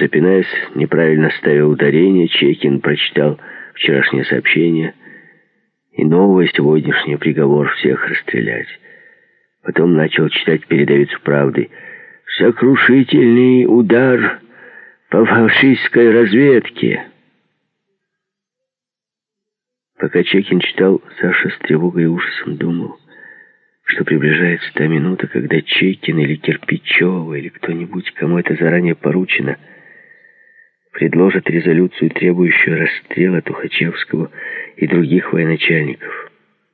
Запинаясь, неправильно ставя ударение, Чекин прочитал вчерашнее сообщение и новый сегодняшний приговор всех расстрелять. Потом начал читать передовицу «Правды». «Сокрушительный удар по фашистской разведке». Пока Чекин читал, Саша с тревогой и ужасом думал, что приближается та минута, когда Чекин или Кирпичева, или кто-нибудь, кому это заранее поручено, предложат резолюцию, требующую расстрела Тухачевского и других военачальников.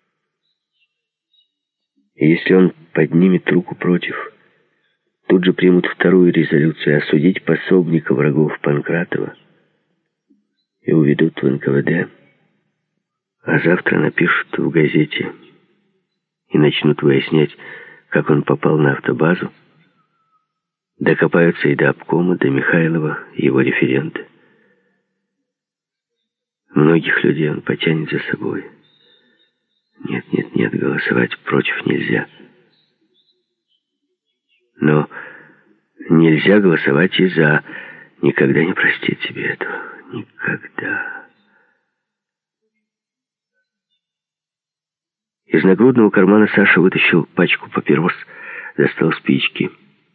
И если он поднимет руку против, тут же примут вторую резолюцию осудить пособника врагов Панкратова и уведут в НКВД. А завтра напишут в газете и начнут выяснять, как он попал на автобазу. Докопаются и до обкома, до Михайлова, его референта. Многих людей он потянет за собой. Нет, голосовать против нельзя. Но нельзя голосовать и за. Никогда не простит себе этого. Никогда. Из нагрудного кармана Саша вытащил пачку папирос, достал спички.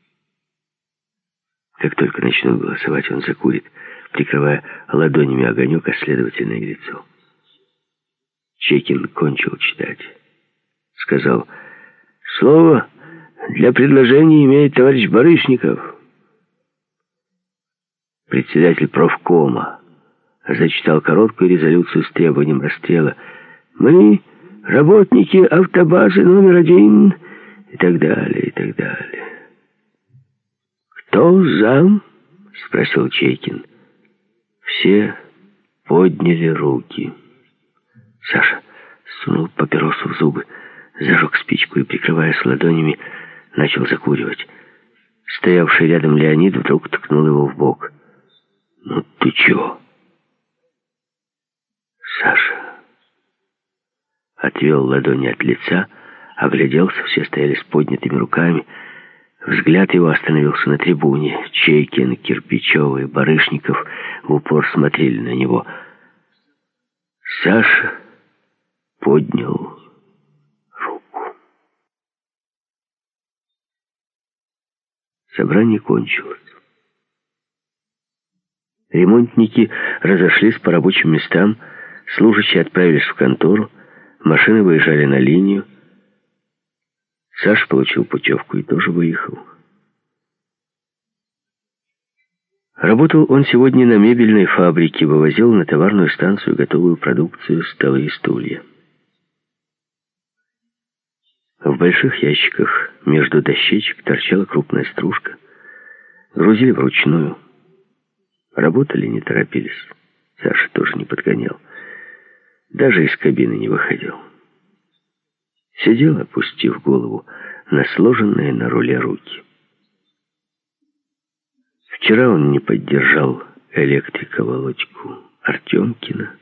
Как только начнут голосовать, он закурит, прикрывая ладонями огонек, а следовательно и лицо. Чекин кончил читать. Сказал: «Слово для предложения имеет товарищ Барышников». Председатель профкома зачитал короткую резолюцию с требованием расстрела. «Мы, работники автобазы номер 1», и так далее, и так далее. «Кто за?» — спросил Чекин. Все подняли руки. Саша сунул папиросу в зубы, зажег спичку и, прикрываясь ладонями, начал закуривать. Стоявший рядом Леонид вдруг ткнул его в бок. «Ну ты чё?» Саша отвел ладони от лица, огляделся, все стояли с поднятыми руками. Взгляд его остановился на трибуне. Чекин, Кирпичева и Барышников в упор смотрели на него. Саша поднял руку. Собрание кончилось. Ремонтники разошлись по рабочим местам, служащие отправились в контору, машины выезжали на линию. Саша получил путевку и тоже выехал. Работал он сегодня на мебельной фабрике, вывозил на товарную станцию готовую продукцию, столы и стулья. В больших ящиках между дощечек торчала крупная стружка. Грузили вручную. Работали, не торопились. Саша тоже не подгонял. Даже из кабины не выходил. Сидел, опустив голову на сложенные на руле руки. Вчера он не поддержал электрика Володьку Артемкина.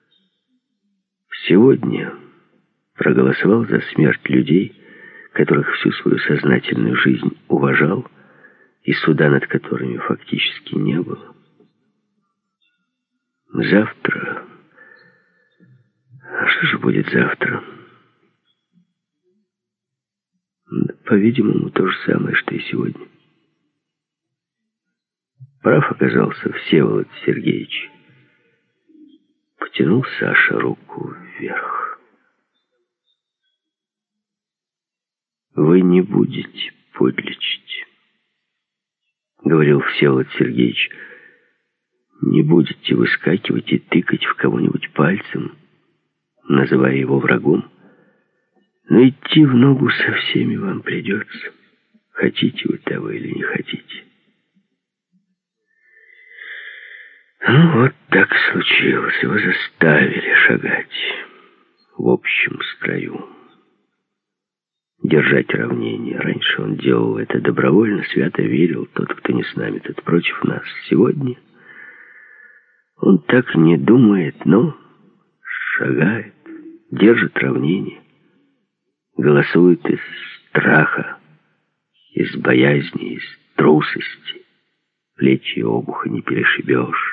Сегодня проголосовал за смерть людей, которых всю свою сознательную жизнь уважал, и суда над которыми фактически не было. Завтра... А что же будет завтра? По-видимому, то же самое, что и сегодня. Прав оказался Всеволод Сергеевич. Потянул Саша руку вверх. «Вы не будете подлечить», — говорил Всеволод Сергеевич. «Не будете выскакивать и тыкать в кого-нибудь пальцем, называя его врагом. Но идти в ногу со всеми вам придется. Хотите вы того или не хотите». Ну, вот так случилось. Его заставили шагать в общем строю. Держать равнение. Раньше он делал это добровольно, свято верил. Тот, кто не с нами, тот против нас. Сегодня он так не думает, но шагает, держит равнение. Голосует из страха, из боязни, из трусости. плечи и обуха не перешибешь.